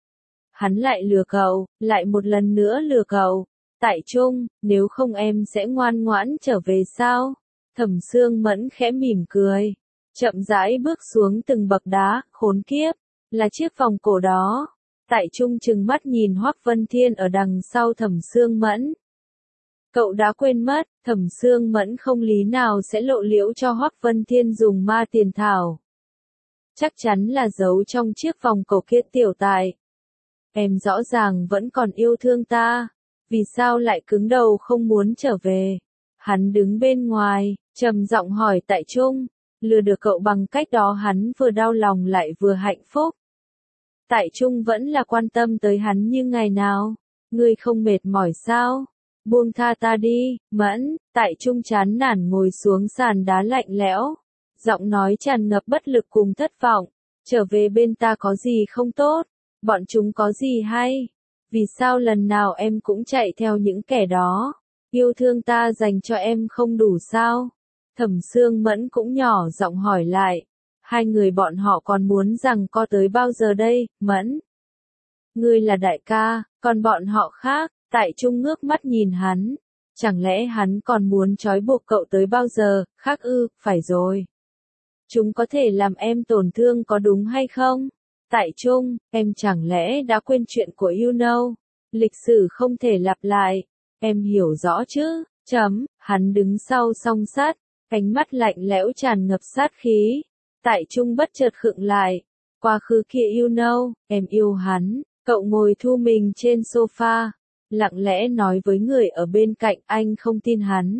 Hắn lại lừa cậu, lại một lần nữa lừa cậu. Tại Trung, nếu không em sẽ ngoan ngoãn trở về sao? Thẩm Sương Mẫn khẽ mỉm cười. chậm rãi bước xuống từng bậc đá, khốn kiếp, là chiếc vòng cổ đó. Tại Trung trừng mắt nhìn Hoắc Vân Thiên ở đằng sau Thẩm Sương Mẫn. Cậu đã quên mất, Thẩm Sương Mẫn không lý nào sẽ lộ liễu cho Hoắc Vân Thiên dùng ma tiền thảo. Chắc chắn là giấu trong chiếc vòng cổ kia tiểu tại. Em rõ ràng vẫn còn yêu thương ta, vì sao lại cứng đầu không muốn trở về? Hắn đứng bên ngoài, trầm giọng hỏi Tại Trung, lừa được cậu bằng cách đó hắn vừa đau lòng lại vừa hạnh phúc. Tại Trung vẫn là quan tâm tới hắn như ngày nào. Ngươi không mệt mỏi sao? Buông tha ta đi, Mẫn. Tại Trung chán nản ngồi xuống sàn đá lạnh lẽo. Giọng nói tràn ngập bất lực cùng thất vọng. Trở về bên ta có gì không tốt? Bọn chúng có gì hay? Vì sao lần nào em cũng chạy theo những kẻ đó? Yêu thương ta dành cho em không đủ sao? Thẩm Sương Mẫn cũng nhỏ giọng hỏi lại. Hai người bọn họ còn muốn rằng co tới bao giờ đây, Mẫn? Ngươi là đại ca, còn bọn họ khác. Tại Trung ngước mắt nhìn hắn. Chẳng lẽ hắn còn muốn trói buộc cậu tới bao giờ, khác ư, phải rồi. Chúng có thể làm em tổn thương có đúng hay không? Tại Trung, em chẳng lẽ đã quên chuyện của You Know? Lịch sử không thể lặp lại. Em hiểu rõ chứ? Chấm, hắn đứng sau song sắt, ánh mắt lạnh lẽo tràn ngập sát khí. Tại Trung bất chợt khựng lại. Quá khứ kia You Know, em yêu hắn. Cậu ngồi thu mình trên sofa, lặng lẽ nói với người ở bên cạnh anh không tin hắn.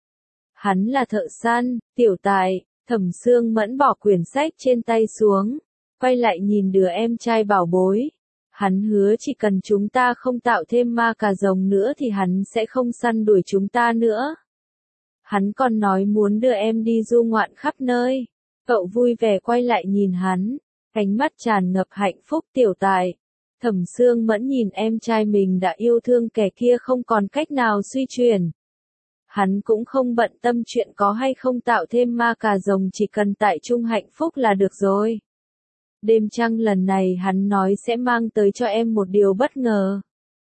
Hắn là thợ săn, tiểu tài. Thẩm Sương Mẫn bỏ quyển sách trên tay xuống, quay lại nhìn đứa em trai bảo bối. Hắn hứa chỉ cần chúng ta không tạo thêm ma cà rồng nữa thì hắn sẽ không săn đuổi chúng ta nữa. Hắn còn nói muốn đưa em đi du ngoạn khắp nơi. Cậu vui vẻ quay lại nhìn hắn, ánh mắt tràn ngập hạnh phúc tiểu tài. Thẩm Sương Mẫn nhìn em trai mình đã yêu thương kẻ kia không còn cách nào suy chuyển. Hắn cũng không bận tâm chuyện có hay không tạo thêm ma cà rồng, chỉ cần Tại Trung hạnh phúc là được rồi. Đêm trăng lần này hắn nói sẽ mang tới cho em một điều bất ngờ.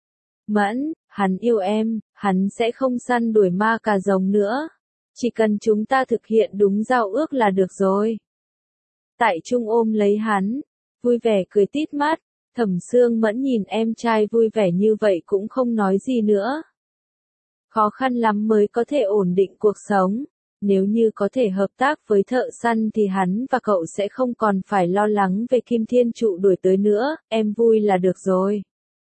Mẫn, hắn yêu em, hắn sẽ không săn đuổi ma cà rồng nữa. Chỉ cần chúng ta thực hiện đúng giao ước là được rồi. Tại Trung ôm lấy hắn, vui vẻ cười tít mắt. Thẩm Sương Mẫn nhìn em trai vui vẻ như vậy cũng không nói gì nữa. Khó khăn lắm mới có thể ổn định cuộc sống. Nếu như có thể hợp tác với thợ săn thì hắn và cậu sẽ không còn phải lo lắng về Kim Thiên Trụ đuổi tới nữa, em vui là được rồi.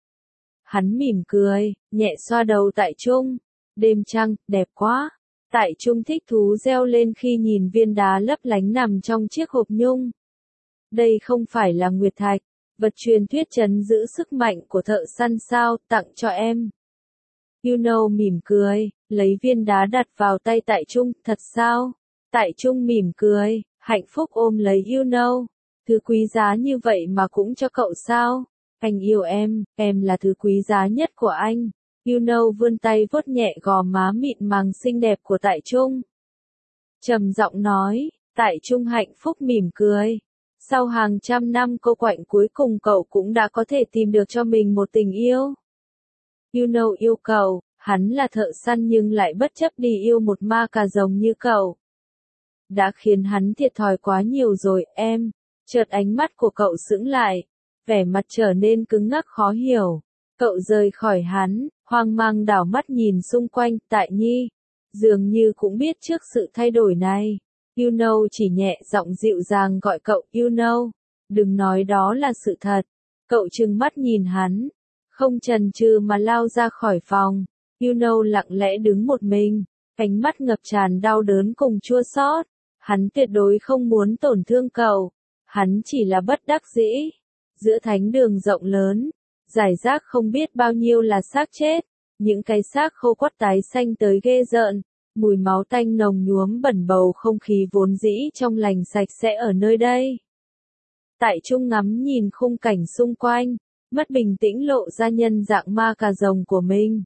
Hắn mỉm cười, nhẹ xoa đầu Tại Trung. Đêm trăng, đẹp quá. Tại Trung thích thú reo lên khi nhìn viên đá lấp lánh nằm trong chiếc hộp nhung. Đây không phải là nguyệt thạch, vật truyền thuyết trấn giữ sức mạnh của thợ săn sao, tặng cho em. You Know mỉm cười, lấy viên đá đặt vào tay Tại Trung, thật sao? Tại Trung mỉm cười, hạnh phúc ôm lấy You Know. Thứ quý giá như vậy mà cũng cho cậu sao? Anh yêu em, em là thứ quý giá nhất của anh. You Know vươn tay vuốt nhẹ gò má mịn màng xinh đẹp của Tại Trung. Trầm giọng nói, Tại Trung hạnh phúc mỉm cười. Sau hàng trăm năm cô quạnh cuối cùng cậu cũng đã có thể tìm được cho mình một tình yêu. You Know yêu cầu, hắn là thợ săn nhưng lại bất chấp đi yêu một ma cà rồng như cậu. Đã khiến hắn thiệt thòi quá nhiều rồi, em. Chợt ánh mắt của cậu sững lại, vẻ mặt trở nên cứng ngắc khó hiểu. Cậu rời khỏi hắn, hoang mang đảo mắt nhìn xung quanh, Tại Nhi. Dường như cũng biết trước sự thay đổi này. You Know chỉ nhẹ giọng dịu dàng gọi cậu, You Know. Đừng nói đó là sự thật. Cậu trừng mắt nhìn hắn, không chần chừ mà lao ra khỏi phòng. You Know lặng lẽ đứng một mình, ánh mắt ngập tràn đau đớn cùng chua xót. Hắn tuyệt đối không muốn tổn thương cậu. Hắn chỉ là bất đắc dĩ. Giữa thánh đường rộng lớn, rải rác không biết bao nhiêu là xác chết. Những cái xác khô quắt tái xanh tới ghê rợn. Mùi máu tanh nồng nhuốm bẩn bầu không khí vốn dĩ trong lành sạch sẽ ở nơi đây. Tại Trung ngắm nhìn khung cảnh xung quanh, mất bình tĩnh lộ ra nhân dạng ma cà rồng của mình.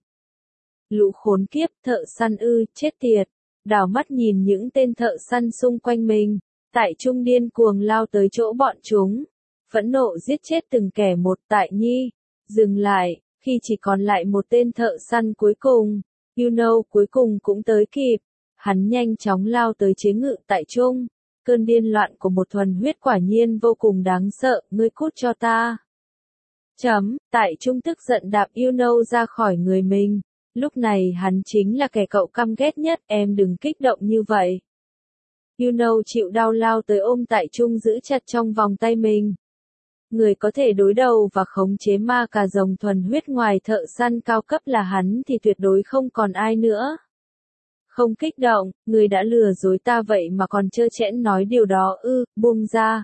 Lũ khốn kiếp, thợ săn ư, chết tiệt. Đảo mắt nhìn những tên thợ săn xung quanh mình, Tại Trung điên cuồng lao tới chỗ bọn chúng. Phẫn nộ giết chết từng kẻ một. Tại Nhi, dừng lại, khi chỉ còn lại một tên thợ săn cuối cùng. You Know cuối cùng cũng tới kịp. Hắn nhanh chóng lao tới chế ngự Tại Trung, cơn điên loạn của một thuần huyết quả nhiên vô cùng đáng sợ, ngươi cút cho ta. Chấm, Tại Trung tức giận đạp You Know ra khỏi người mình. Lúc này hắn chính là kẻ cậu căm ghét nhất, em đừng kích động như vậy. You Know chịu đau lao tới ôm Tại Trung giữ chặt trong vòng tay mình. Người có thể đối đầu và khống chế ma cà rồng thuần huyết ngoài thợ săn cao cấp là hắn thì tuyệt đối không còn ai nữa. Không kích động, người đã lừa dối ta vậy mà còn trơ trẽn nói điều đó ư, buông ra.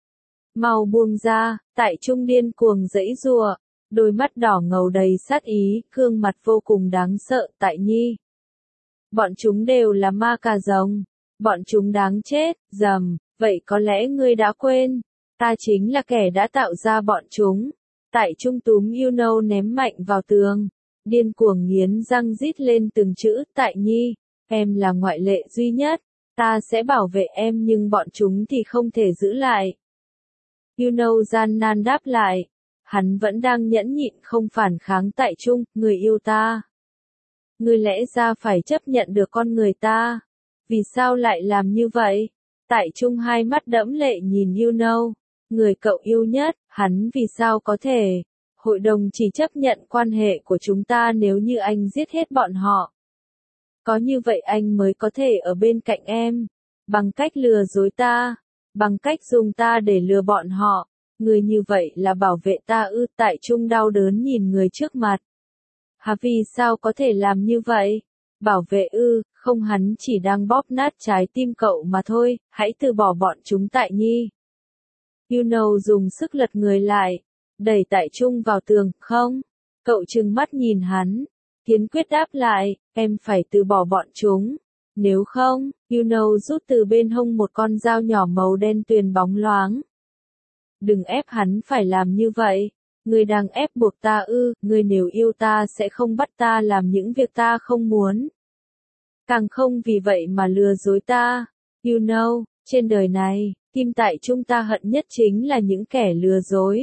Mau buông ra, Tại Trung điên cuồng giãy giụa, đôi mắt đỏ ngầu đầy sát ý, gương mặt vô cùng đáng sợ, Tại Nhi. Bọn chúng đều là ma cà rồng, bọn chúng đáng chết, rầm, vậy có lẽ ngươi đã quên, ta chính là kẻ đã tạo ra bọn chúng. Tại Trung túm You Know ném mạnh vào tường, điên cuồng nghiến răng rít lên từng chữ, Tại Nhi, em là ngoại lệ duy nhất, ta sẽ bảo vệ em nhưng bọn chúng thì không thể giữ lại. You Know gian nan đáp lại, hắn vẫn đang nhẫn nhịn không phản kháng Tại Trung, người yêu ta. Ngươi lẽ ra phải chấp nhận được con người ta, vì sao lại làm như vậy? Tại Trung hai mắt đẫm lệ nhìn You Know, người cậu yêu nhất, hắn vì sao có thể? Hội đồng chỉ chấp nhận quan hệ của chúng ta nếu như anh giết hết bọn họ. Có như vậy anh mới có thể ở bên cạnh em, bằng cách lừa dối ta, bằng cách dùng ta để lừa bọn họ. Người như vậy là bảo vệ ta ư? Tại Trung đau đớn nhìn người trước mặt. Hà vì sao có thể làm như vậy? Bảo vệ ư, không hắn chỉ đang bóp nát trái tim cậu mà thôi, hãy từ bỏ bọn chúng Tại Nhi. You Know dùng sức lật người lại, đẩy Tại Trung vào tường, không? Cậu trừng mắt nhìn hắn, kiên quyết đáp lại, em phải từ bỏ bọn chúng. Nếu không, You Know rút từ bên hông một con dao nhỏ màu đen tuyền bóng loáng. Đừng ép hắn phải làm như vậy. Ngươi đang ép buộc ta ư, ngươi nếu yêu ta sẽ không bắt ta làm những việc ta không muốn. Càng không vì vậy mà lừa dối ta. You Know, trên đời này, tim Tại Trung ta hận nhất chính là những kẻ lừa dối.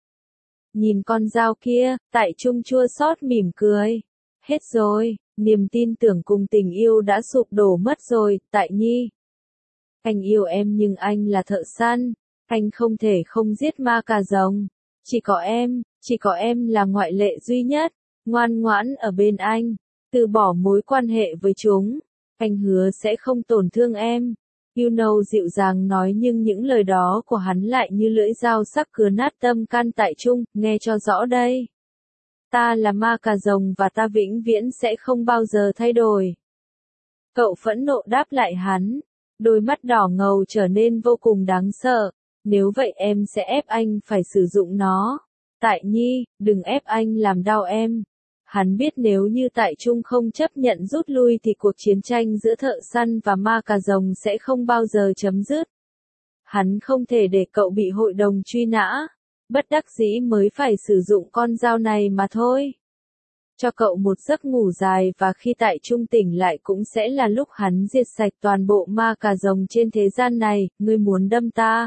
Nhìn con dao kia, Tại Trung chua xót mỉm cười. Hết rồi, niềm tin tưởng cùng tình yêu đã sụp đổ mất rồi, Tại Nhi. Anh yêu em nhưng anh là thợ săn, anh không thể không giết ma cà rồng. Chỉ có em, chỉ có em là ngoại lệ duy nhất, ngoan ngoãn ở bên anh, từ bỏ mối quan hệ với chúng. Anh hứa sẽ không tổn thương em. You Know dịu dàng nói nhưng những lời đó của hắn lại như lưỡi dao sắc cứa nát tâm can Tại Trung, nghe cho rõ đây. Ta là ma cà rồng và ta vĩnh viễn sẽ không bao giờ thay đổi. Cậu phẫn nộ đáp lại hắn, đôi mắt đỏ ngầu trở nên vô cùng đáng sợ. Nếu vậy em sẽ ép anh phải sử dụng nó. Tại Nhi, đừng ép anh làm đau em. Hắn biết nếu như Tại Trung không chấp nhận rút lui thì cuộc chiến tranh giữa thợ săn và ma cà rồng sẽ không bao giờ chấm dứt. Hắn không thể để cậu bị hội đồng truy nã. Bất đắc dĩ mới phải sử dụng con dao này mà thôi. Cho cậu một giấc ngủ dài và khi Tại Trung tỉnh lại cũng sẽ là lúc hắn diệt sạch toàn bộ ma cà rồng trên thế gian này. Ngươi muốn đâm ta?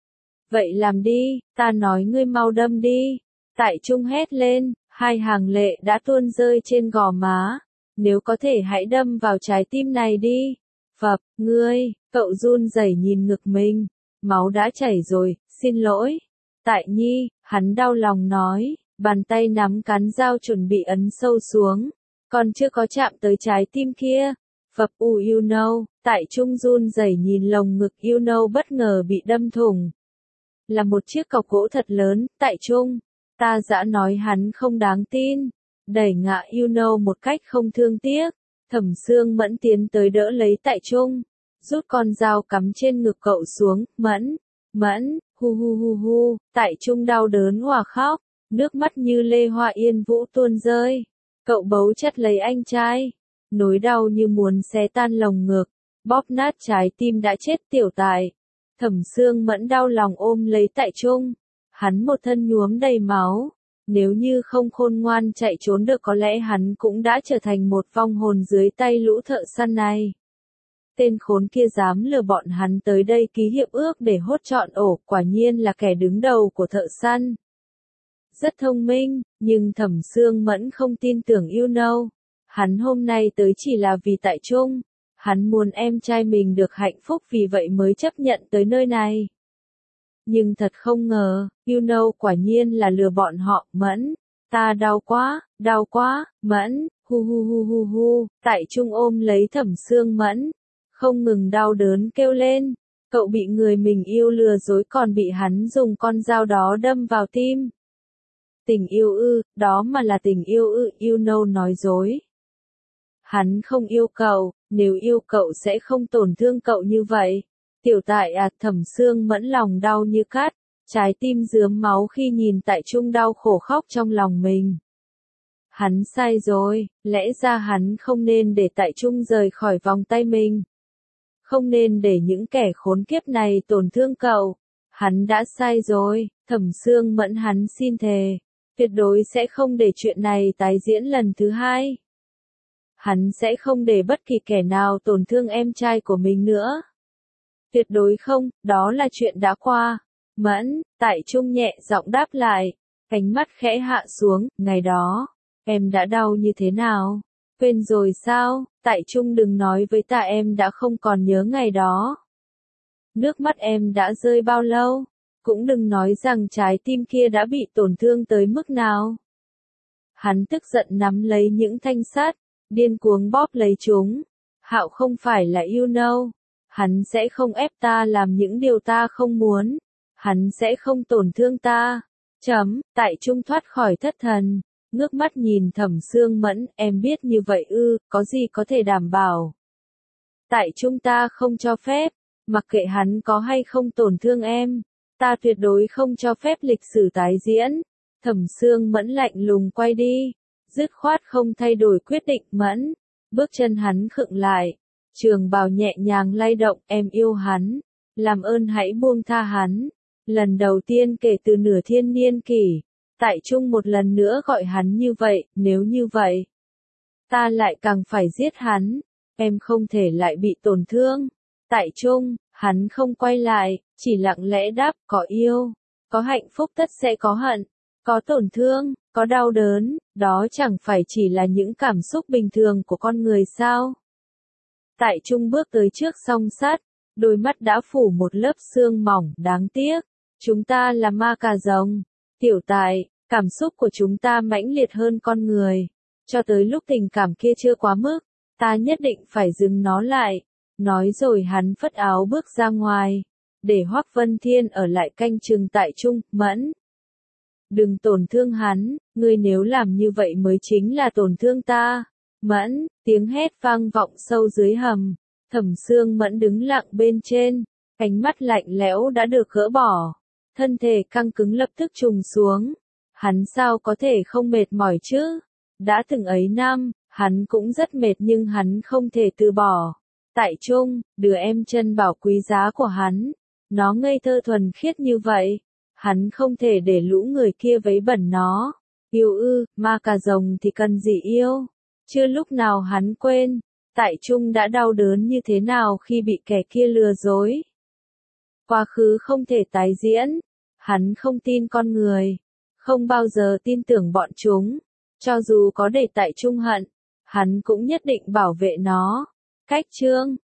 Vậy làm đi, ta nói ngươi mau đâm đi. Tại Trung hét lên, hai hàng lệ đã tuôn rơi trên gò má. Nếu có thể hãy đâm vào trái tim này đi. Phập, ngươi, cậu run rẩy nhìn ngực mình. Máu đã chảy rồi, xin lỗi. Tại Nhi, hắn đau lòng nói, bàn tay nắm cán dao chuẩn bị ấn sâu xuống. Còn chưa có chạm tới trái tim kia. Phập u You Know, Tại Trung run rẩy nhìn lồng ngực You Know bất ngờ bị đâm thủng. Là một chiếc cọc gỗ thật lớn, Tại Trung. Ta dã nói hắn không đáng tin. Đẩy ngã You Know một cách không thương tiếc. Thẩm Sương Mẫn tiến tới đỡ lấy Tại Trung. Rút con dao cắm trên ngực cậu xuống, Mẫn, Mẫn, hu hu hu hu, Tại Trung đau đớn òa khóc. Nước mắt như lê hoa yên vũ tuôn rơi. Cậu bấu chặt lấy anh trai. Nỗi đau như muốn xé tan lồng ngực. Bóp nát trái tim đã chết tiểu Tại. Thẩm Sương Mẫn đau lòng ôm lấy Tại Trung. Hắn một thân nhuốm đầy máu. Nếu như không khôn ngoan chạy trốn được có lẽ hắn cũng đã trở thành một vong hồn dưới tay lũ thợ săn này. Tên khốn kia dám lừa bọn hắn tới đây ký hiệp ước để hốt trọn ổ, quả nhiên là kẻ đứng đầu của thợ săn. Rất thông minh, nhưng Thẩm Sương Mẫn không tin tưởng You Know. Hắn hôm nay tới chỉ là vì Tại Trung. Hắn muốn em trai mình được hạnh phúc vì vậy mới chấp nhận tới nơi này. Nhưng thật không ngờ, you know quả nhiên là lừa bọn họ, Mẫn. Ta đau quá, đau quá, Mẫn, hu hu hu hu hu, Tại Trung ôm lấy Thẩm Sương Mẫn, không ngừng đau đớn kêu lên, cậu bị người mình yêu lừa dối còn bị hắn dùng con dao đó đâm vào tim. Tình yêu ư, đó mà là tình yêu ư, you know nói dối. Hắn không yêu cậu, nếu yêu cậu sẽ không tổn thương cậu như vậy. Tiểu Tại à, Thẩm Sương Mẫn lòng đau như cắt, trái tim rướm máu khi nhìn Tại Trung đau khổ khóc trong lòng mình. Hắn sai rồi, lẽ ra hắn không nên để Tại Trung rời khỏi vòng tay mình. Không nên để những kẻ khốn kiếp này tổn thương cậu. Hắn đã sai rồi, Thẩm Sương Mẫn hắn xin thề. Tuyệt đối sẽ không để chuyện này tái diễn lần thứ hai. Hắn sẽ không để bất kỳ kẻ nào tổn thương em trai của mình nữa. Tuyệt đối không, đó là chuyện đã qua. Mẫn, Tại Trung nhẹ giọng đáp lại, cánh mắt khẽ hạ xuống, ngày đó, em đã đau như thế nào? Quên rồi sao? Tại Trung đừng nói với ta em đã không còn nhớ ngày đó. Nước mắt em đã rơi bao lâu? Cũng đừng nói rằng trái tim kia đã bị tổn thương tới mức nào. Hắn tức giận nắm lấy những thanh sắt, điên cuồng bóp lấy chúng. Hạo không phải là you know. Hắn sẽ không ép ta làm những điều ta không muốn. Hắn sẽ không tổn thương ta. Chấm, Tại Trung thoát khỏi thất thần. Ngước mắt nhìn Thẩm Sương Mẫn, em biết như vậy ư, có gì có thể đảm bảo. Tại Trung ta không cho phép, mặc kệ hắn có hay không tổn thương em. Ta tuyệt đối không cho phép lịch sử tái diễn. Thẩm Sương Mẫn lạnh lùng quay đi. Dứt khoát không thay đổi quyết định. Mẫn. Bước chân hắn khựng lại. Trường bào nhẹ nhàng lay động, em yêu hắn. Làm ơn hãy buông tha hắn. Lần đầu tiên kể từ nửa thiên niên kỷ. Tại Trung một lần nữa gọi hắn như vậy, nếu như vậy. Ta lại càng phải giết hắn. Em không thể lại bị tổn thương. Tại Trung, hắn không quay lại, chỉ lặng lẽ đáp, có yêu. Có hạnh phúc tất sẽ có hận. Có tổn thương, có đau đớn, đó chẳng phải chỉ là những cảm xúc bình thường của con người sao. Tại Trung bước tới trước song sắt, đôi mắt đã phủ một lớp sương mỏng, đáng tiếc. Chúng ta là ma cà rồng. Tiểu Tại, cảm xúc của chúng ta mãnh liệt hơn con người. Cho tới lúc tình cảm kia chưa quá mức, ta nhất định phải dừng nó lại. Nói rồi hắn phất áo bước ra ngoài, để Hoắc Vân Thiên ở lại canh chừng Tại Trung. Mẫn, đừng tổn thương hắn, ngươi nếu làm như vậy mới chính là tổn thương ta. Mẫn, tiếng hét vang vọng sâu dưới hầm. Thẩm Sương Mẫn đứng lặng bên trên, ánh mắt lạnh lẽo đã được gỡ bỏ. Thân thể căng cứng lập tức trùng xuống. Hắn sao có thể không mệt mỏi chứ? Đã từng ấy năm, hắn cũng rất mệt nhưng hắn không thể từ bỏ. Tại Trung, đứa em chân bảo quý giá của hắn. Nó ngây thơ thuần khiết như vậy. Hắn không thể để lũ người kia vấy bẩn nó. Yêu ư, ma cà rồng thì cần gì yêu? Chưa lúc nào hắn quên. Tại Trung đã đau đớn như thế nào khi bị kẻ kia lừa dối. Quá khứ không thể tái diễn. Hắn không tin con người. Không bao giờ tin tưởng bọn chúng. Cho dù có để Tại Trung hận, hắn cũng nhất định bảo vệ nó. Cách chương